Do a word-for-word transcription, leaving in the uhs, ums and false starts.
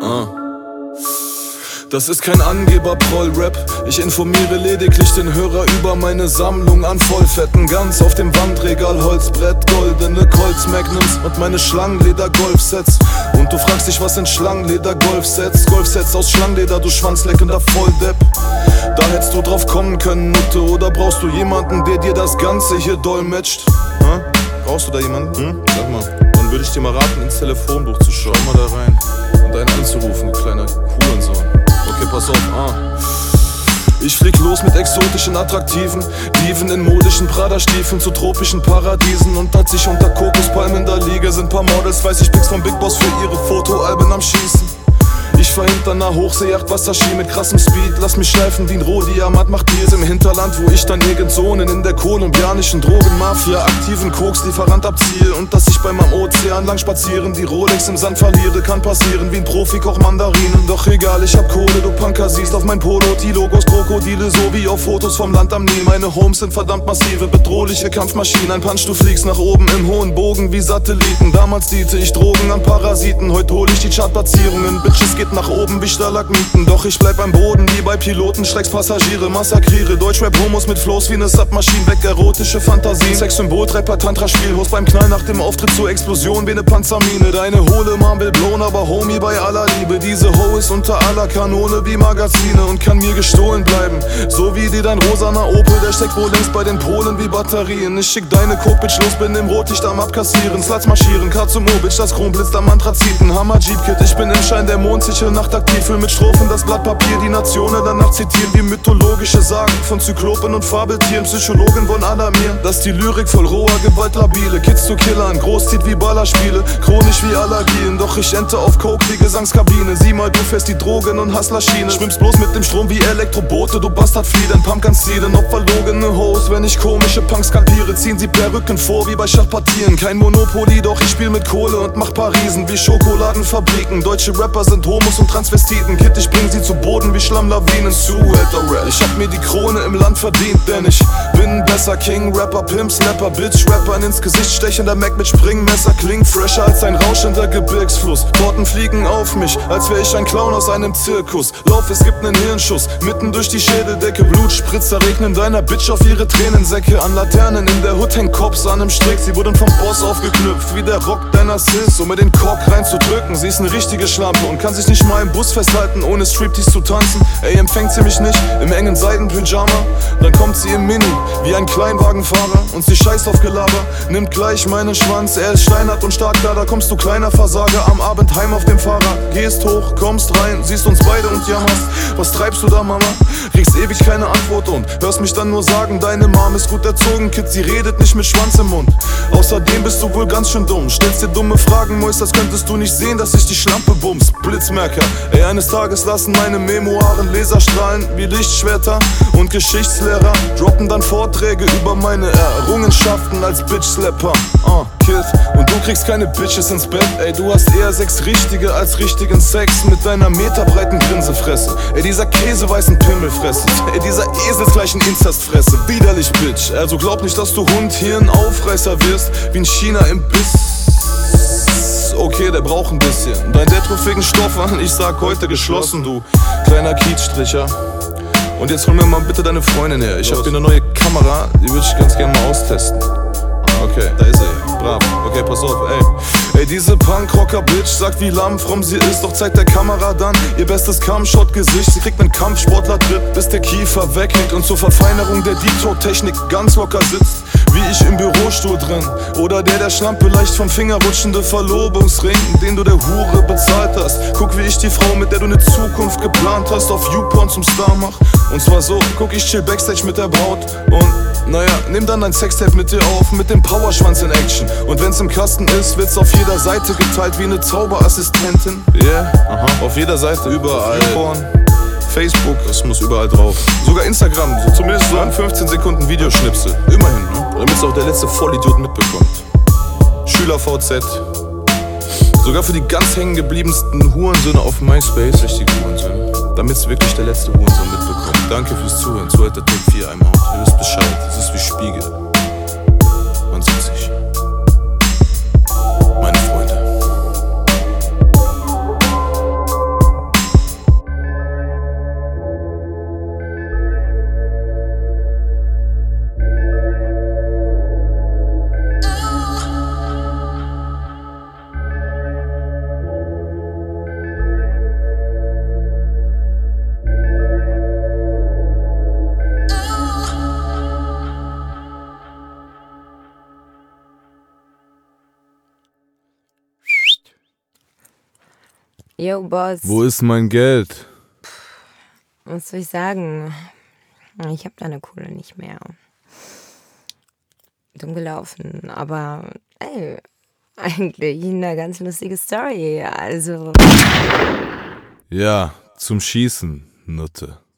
Ah. Das ist kein Angeber-Proll-Rap. Ich informiere lediglich den Hörer über meine Sammlung an Vollfetten. Ganz auf dem Wandregal, Holzbrett, goldene Colts Magnums und meine Schlangenleder-Golfsets. Und du fragst dich, was sind Schlangenleder-Golfsets? Golfsets aus Schlangenleder, du schwanzleckender Volldepp. Da hättest du drauf kommen können, Nutte. Oder brauchst du jemanden, der dir das Ganze hier dolmetscht? Hm? Brauchst du da jemanden? Hm? Sag mal, dann würde ich dir mal raten, ins Telefonbuch zu schauen. Mal da rein und einen anzurufen, du kleiner Hurensohn. Okay, pass auf, ah. Ich flieg los mit exotischen, attraktiven Dieven in modischen Prada-Stiefeln zu tropischen Paradiesen. Und als ich unter Kokospalmen da liege, sind paar Models, weiß ich, Pics vom Big Boss für ihre Fotoalben am Schießen. Ich fahr hinter ner Hochseejacht Wasserski mit krassem Speed. Lass mich schleifen wie ein Rohdiamant, macht Deals im Hinterland, wo ich dann Irgendzonen in der kolumbianischen Drogenmafia aktiven Kokslieferant abziehe. Und dass ich beim am Ozean lang spazieren die Rolex im Sand verliere, kann passieren wie ein Profikoch Mandarinen. Doch egal, ich hab Kohle, du Punker siehst auf mein Polo die Logos Krokodile, so wie auf Fotos vom Land am Nil. Meine Homes sind verdammt massive, bedrohliche Kampfmaschinen. Ein Punch, du fliegst nach oben im hohen Bogen wie Satelliten. Damals diente ich Drogen an Parasiten, heute hol ich die Chartplatzierungen. Bitches geht nach oben wie Stalagmiten, doch ich bleib am Boden wie bei Piloten. Schrecks Passagiere, massakriere Deutschrap-Homos mit Flows wie ne Submaschine. Weg erotische Fantasien, Sexsymbol, Trapper, Tantra-Spiel. Host beim Knall nach dem Auftritt zur Explosion wie ne Panzermine. Deine hohle Mom will blown, aber Homie bei aller Liebe. Diese Ho ist unter aller Kanone wie Magazine und kann mir gestohlen bleiben. So wie dir dein rosaner Opel, der steckt wohl längst bei den Polen wie Batterien. Ich schick deine Coke-Bitch los, bin im Rotlicht am Abkassieren. Sluts marschieren, K zum O-Bitch, das Chrom blitzt am Anthraziten. Hammer Jeep-Kit, ich bin im Schein der mondsicheren Nacht aktiv. Füll mit Strophen das Blatt Papier, die Nationen danach zitieren wie mythologische Sagen von Zyklopen und Fabeltieren. Psychologen wollen alarmieren, dass die Lyrik voll roher Gewalt labile Kids zu Killern, groß zieht wie Ballerspiele, chronisch wie Allergien. Doch ich ente auf Coke wie Gesangskabine. Sieh mal, du fährst die Drogen- und Hustlerschiene. Schwimmst bloß mit dem Strom wie Elektroboote, du Bastard fliehen, Pumpkins zielen auf verlogene Hoes. Wenn ich komische Punks kapiere, ziehen sie Perücken vor wie bei Schachpartien. Kein Monopoly, doch ich spiel mit Kohle und mach Parisen wie Schokoladenfabriken. Deutsche Rapper sind Homos und Transvestiten. Kid, ich bring sie zu Boden wie Schlammlawinen. Zuhälter-Rap, ich hab mir die Krone im Land verdient, denn ich bin ein besser King, Rapper, Pimp, Slapper, Bitch, Rappern ins Gesicht stechender Mac mit Springmesser. Klingt fresher als ein rauschender Gebirgsfluss. Torten fliegen auf mich, als wär ich ein Clown aus einem Zirkus. Lauf, es gibt nen Hirnschuss, mitten durch die Schädeldecke. Blutspritzer regnen deiner Bitch auf ihre Tränensäcke. An Laternen in der Hood hängt Cops an nem Strick. Sie wurden vom Boss aufgeknüpft, wie der Rock deiner Sis, um mir den Kork reinzudrücken. Sie ist ne richtige Schlampe und kann sich nicht mal im Bus festhalten, ohne Striptease zu tanzen. Ey, empfängt sie mich nicht im engen Seidenpyjama, dann kommt sie im Mini wie ein Kleinwagenfahrer und sie scheißt auf Gelaber, nimmt gleich meinen Schwanz. Er ist steinhart und stark da, da kommst du kleiner Versager am Abend heim auf dem Fahrrad. Gehst hoch, kommst rein, siehst uns beide und jammerst. Was treibst du da, Mama? Kriegst ewig keine Antwort und hörst mich dann nur sagen, deine Mom ist gut erzogen, Kid, sie redet nicht mit Schwanz im Mund. Außerdem bist du wohl ganz schön dumm, stellst dir dumme Fragen, Mäus, als könntest du nicht sehen, dass ich die Schlampe bums. Blitzmerker, ey, eines Tages lassen meine Memoiren Laserstrahlen wie Lichtschwerter und Geschichtslehrer droppen dann Vorträge über meine Errungenschaften als Bitch-Slapper. Uh, Kid, und du kriegst keine Bitches ins Bett, ey, du hast eher sechs richtige als richtigen Sex mit deiner meterbreiten Grinsefresse. Ey, dieser käseweißen Pimmelfresse, ey, dieser eselsgleichen Inzestfresse. Widerlich, Bitch, also glaub nicht, dass du Hund hier ein Aufreißer wirst, wie in China im Biss. Okay, der braucht ein bisschen dein detrophigen Stoff an, ich sag heute geschlossen, du kleiner Kiezstricher. Und jetzt hol mir mal bitte deine Freundin her. Ich hab hier eine neue Kamera, die würde ich ganz gerne mal austesten. Okay, da ist sie, brav. Okay, pass auf, ey. Ey, diese Punkrocker-Bitch sagt, wie lahm fromm sie ist, doch zeigt der Kamera dann ihr bestes Cam-Shot-Gesicht. Sie kriegt nen Kampfsportler-Trip, bis der Kiefer weghängt und zur Verfeinerung der Deep-Talk-Technik ganz locker sitzt, wie ich im Bürostuhl drin. Oder der der Schlampe leicht vom Finger rutschende Verlobungsring, den du der Hure bezahlt hast. Guck, wie ich die Frau, mit der du ne Zukunft geplant hast, auf YouPorn zum Star mach. Und zwar so, guck, ich chill Backstage mit der Braut und naja, nimm dann dein Sextape mit dir auf, mit dem Powerschwanz in Action. Und wenn's im Kasten ist, wird's auf jeder Seite geteilt wie ne Zauberassistentin. Yeah, aha, auf jeder Seite, überall. YouPorn, Facebook, das muss überall drauf. Sogar Instagram, so zumindest so ein fünfzehn Sekunden Videoschnipsel. Immerhin, ne? Damit's auch der letzte Vollidiot mitbekommt. Schüler-V Z. Sogar für die ganz hängen gebliebensten Hurensöhne auf MySpace. Richtige Hurensöhne. Damit's wirklich der letzte Hurensohn mitbekommt. Danke fürs Zuhören. Zuhälter Take vier, I'm out. Ihr wisst Bescheid. Das ist wie Spiegel. Man sieht sich. Meine Freunde. Yo, Boss. Wo ist mein Geld? Was soll ich sagen? Ich hab deine Kohle nicht mehr. Dumm gelaufen, aber ey, eigentlich eine ganz lustige Story. Also. Ja, zum Schießen, Nutte.